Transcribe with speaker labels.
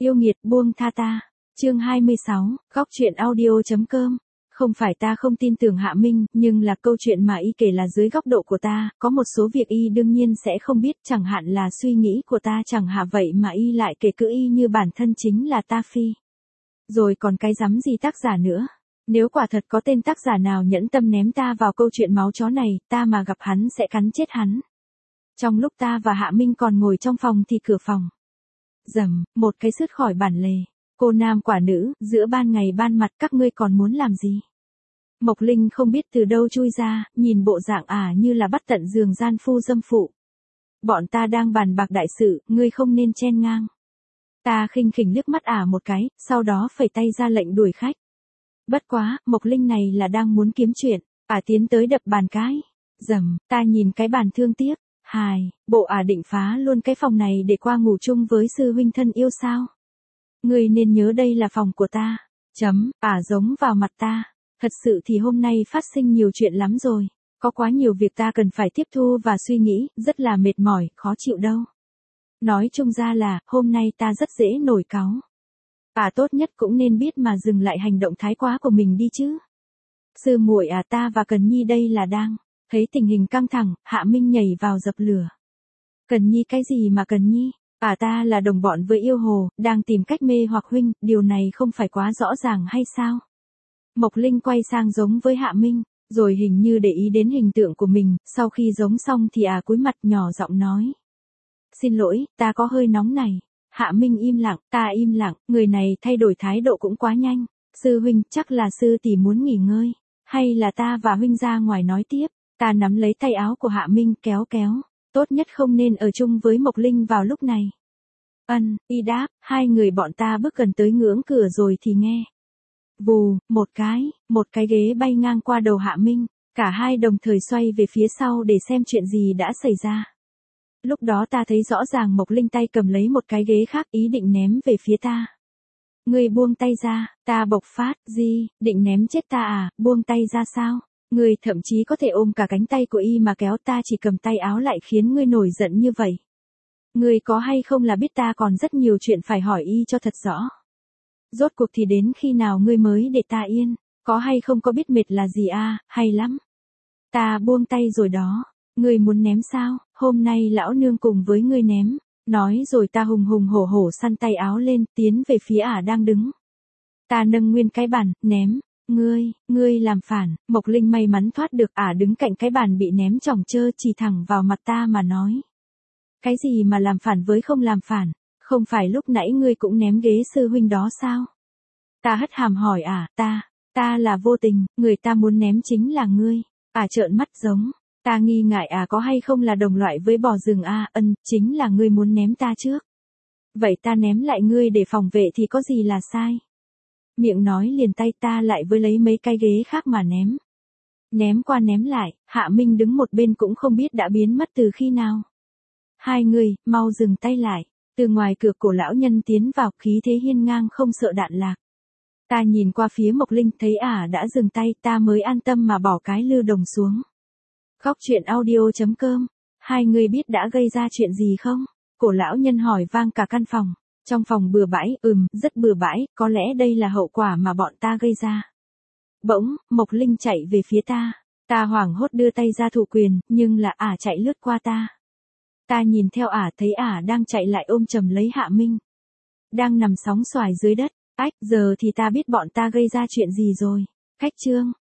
Speaker 1: Yêu nghiệt buông tha ta. Chương 26, góc chuyện audio.com. Không phải ta không tin tưởng Hạ Minh, nhưng là câu chuyện mà y kể là dưới góc độ của ta, có một số việc y đương nhiên sẽ không biết, chẳng hạn là suy nghĩ của ta chẳng hạn, vậy mà y lại kể cứ y như bản thân chính là ta phi. Rồi còn cái rắm gì tác giả nữa. Nếu quả thật có tên tác giả nào nhẫn tâm ném ta vào câu chuyện máu chó này, ta mà gặp hắn sẽ cắn chết hắn. Trong lúc ta và Hạ Minh còn ngồi trong phòng thì cửa phòng rầm, một cái sứt khỏi bản lề. Cô nam quả nữ, giữa ban ngày ban mặt các ngươi còn muốn làm gì? Mộc Linh không biết từ đâu chui ra, nhìn bộ dạng như là bắt tận giường gian phu dâm phụ. Bọn ta đang bàn bạc đại sự, ngươi không nên chen ngang. Ta khinh khỉnh liếc mắt một cái, sau đó phẩy tay ra lệnh đuổi khách. Bất quá, Mộc Linh này là đang muốn kiếm chuyện, tiến tới đập bàn cái. Rầm, ta nhìn cái bàn thương tiếc. Bộ định phá luôn cái phòng này để qua ngủ chung với sư huynh thân yêu sao? Ngươi nên nhớ đây là phòng của ta. Giống vào mặt ta. Thật sự thì hôm nay phát sinh nhiều chuyện lắm rồi. Có quá nhiều việc ta cần phải tiếp thu và suy nghĩ, rất là mệt mỏi, khó chịu đâu. Nói chung ra là, hôm nay ta rất dễ nổi cáu. Tốt nhất cũng nên biết mà dừng lại hành động thái quá của mình đi chứ. Sư muội ta và Cần Nhi đây là đang. Thấy tình hình căng thẳng, Hạ Minh nhảy vào dập lửa. Cần Nhi cái gì mà Cần Nhi? Ta là đồng bọn với yêu hồ, đang tìm cách mê hoặc huynh, điều này không phải quá rõ ràng hay sao? Mộc Linh quay sang giống với Hạ Minh, rồi hình như để ý đến hình tượng của mình, sau khi giống xong thì cúi mặt nhỏ giọng nói. Xin lỗi, ta có hơi nóng này. Hạ Minh im lặng, ta im lặng, người này thay đổi thái độ cũng quá nhanh. Sư huynh, chắc là sư tỷ muốn nghỉ ngơi, hay là ta và huynh ra ngoài nói tiếp. Ta nắm lấy tay áo của Hạ Minh kéo, tốt nhất không nên ở chung với Mộc Linh vào lúc này. Y đáp, hai người bọn ta bước gần tới ngưỡng cửa rồi thì nghe. Vù, một cái ghế bay ngang qua đầu Hạ Minh, cả hai đồng thời xoay về phía sau để xem chuyện gì đã xảy ra. Lúc đó ta thấy rõ ràng Mộc Linh tay cầm lấy một cái ghế khác ý định ném về phía ta. Ngươi buông tay ra, ta bộc phát, gì, định ném chết ta buông tay ra sao? Ngươi thậm chí có thể ôm cả cánh tay của y mà kéo, ta chỉ cầm tay áo lại khiến ngươi nổi giận như vậy. Ngươi có hay không là biết ta còn rất nhiều chuyện phải hỏi y cho thật rõ. Rốt cuộc thì đến khi nào ngươi mới để ta yên, có hay không có biết mệt là gì hay lắm. Ta buông tay rồi đó, ngươi muốn ném sao, hôm nay lão nương cùng với ngươi ném. Nói rồi ta hùng hùng hổ hổ săn tay áo lên, tiến về phía đang đứng. Ta nâng nguyên cái bàn, ném. Ngươi làm phản. Mộc Linh may mắn thoát được, đứng cạnh cái bàn bị ném chỏng chơ chỉ thẳng vào mặt ta mà nói. Cái gì mà làm phản với không làm phản, không phải lúc nãy ngươi cũng ném ghế sư huynh đó sao? Ta hất hàm hỏi ta là vô tình, người ta muốn ném chính là ngươi. Trợn mắt giống, ta nghi ngại có hay không là đồng loại với bò rừng chính là ngươi muốn ném ta trước. Vậy ta ném lại ngươi để phòng vệ thì có gì là sai? Miệng nói liền tay ta lại với lấy mấy cái ghế khác mà ném. Ném qua ném lại, Hạ Minh đứng một bên cũng không biết đã biến mất từ khi nào. Hai người, mau dừng tay lại. Từ ngoài cửa cổ lão nhân tiến vào, khí thế hiên ngang không sợ đạn lạc. Ta nhìn qua phía Mộc Linh, thấy đã dừng tay, ta mới an tâm mà bỏ cái lư đồng xuống. Góc chuyện audio.com. Hai người biết đã gây ra chuyện gì không? Cổ lão nhân hỏi vang cả căn phòng. Trong phòng bừa bãi, rất bừa bãi, có lẽ đây là hậu quả mà bọn ta gây ra. Bỗng, Mộc Linh chạy về phía ta. Ta hoảng hốt đưa tay ra thủ quyền, nhưng là chạy lướt qua ta. Ta nhìn theo thấy đang chạy lại ôm chầm lấy Hạ Minh. Đang nằm sóng xoài dưới đất. Giờ thì ta biết bọn ta gây ra chuyện gì rồi. Cách chương.